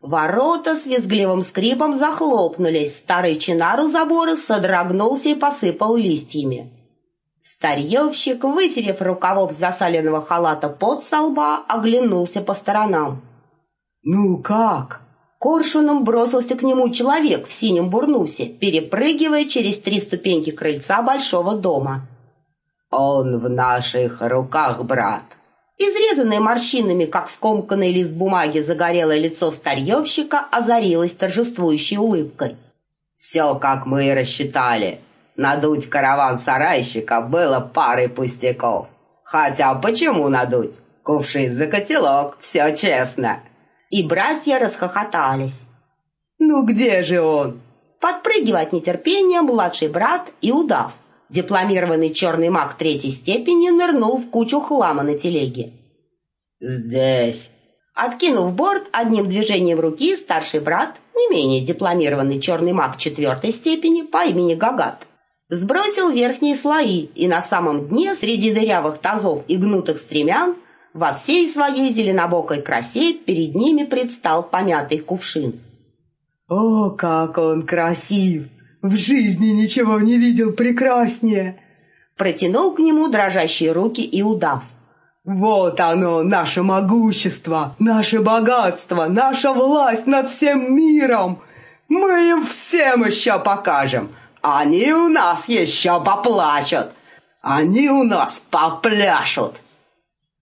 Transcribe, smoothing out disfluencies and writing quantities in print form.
Ворота с визгливым скрипом захлопнулись, старый чинар у забора содрогнулся и посыпал листьями. Старьевщик, вытерев рукавом засаленного халата пот со лба, оглянулся по сторонам. «Ну как?» Коршуном бросился к нему человек в синем бурнусе, перепрыгивая через 3 ступеньки крыльца большого дома. «Он в наших руках, брат!» Изрезанное морщинами, как скомканный лист бумаги, загорелое лицо старьевщика озарилось торжествующей улыбкой. «Все, как мы и рассчитали. Надуть караван сарайщиков было парой пустяков. Хотя почему надуть? Кувшин за котелок, все честно!» И братья расхохотались. «Ну где же он?» Подпрыгивая от нетерпения, младший брат и удав, дипломированный черный маг 3-й степени, нырнул в кучу хлама на телеге. «Здесь!» Откинув борт, одним движением руки старший брат, не менее дипломированный черный маг 4-й степени по имени Гагат, сбросил верхние слои, и на самом дне, среди дырявых тазов и гнутых стремян, во всей своей зеленобокой красе перед ними предстал помятый кувшин. «О, как он красив! В жизни ничего не видел прекраснее!» Протянул к нему дрожащие руки и удав. «Вот оно, наше могущество, наше богатство, наша власть над всем миром! Мы им всем еще покажем! Они у нас еще поплачут! Они у нас попляшут!»